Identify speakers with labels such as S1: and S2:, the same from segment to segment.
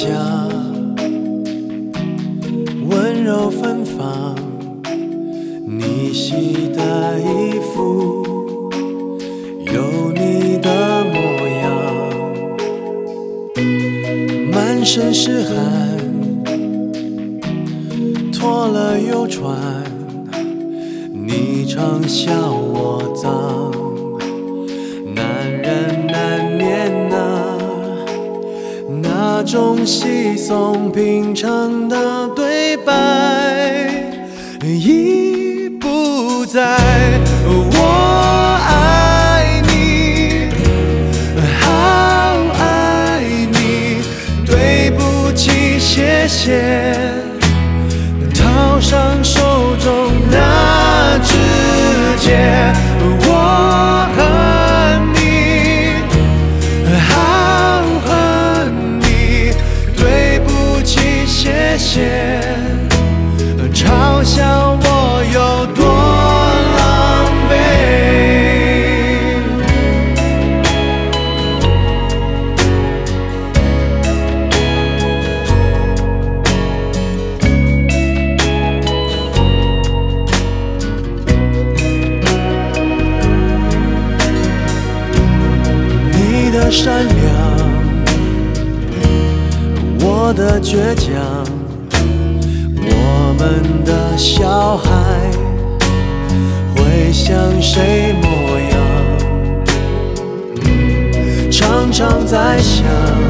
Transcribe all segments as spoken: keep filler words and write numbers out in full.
S1: 下，温柔芬芳，你洗的衣服有你的模样，满身是汗，脱了又穿，你常笑我脏，男人难免啊，那种稀松平常的对白已不在。我爱你，好爱你，对不起，谢谢，套上手中那指节。我恨你，好恨你，对不起，谢谢，嘲笑我有多狼狈。你的善良，我的倔强，我们的小孩会像谁模样？常常在想，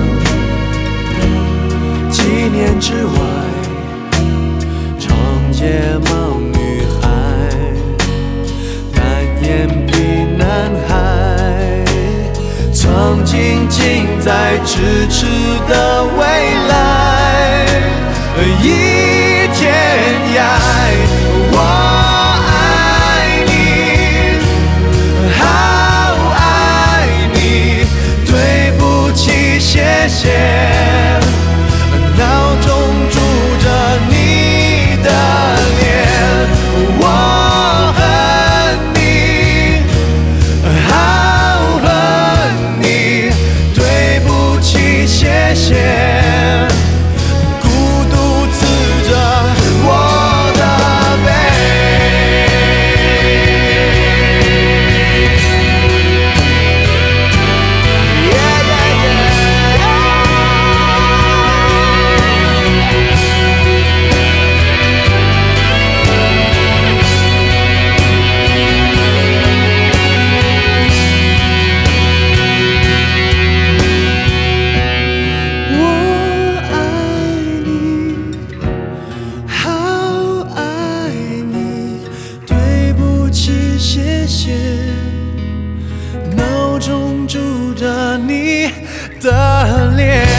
S1: 几年之外，长睫毛女孩，单眼皮男孩，曾经近在咫尺的未来，一天涯。我爱你，好爱你，对不起，谢谢，脑中住着你的脸。我恨你，好恨你，对不起，谢谢，谢谢，脑中住着你的脸。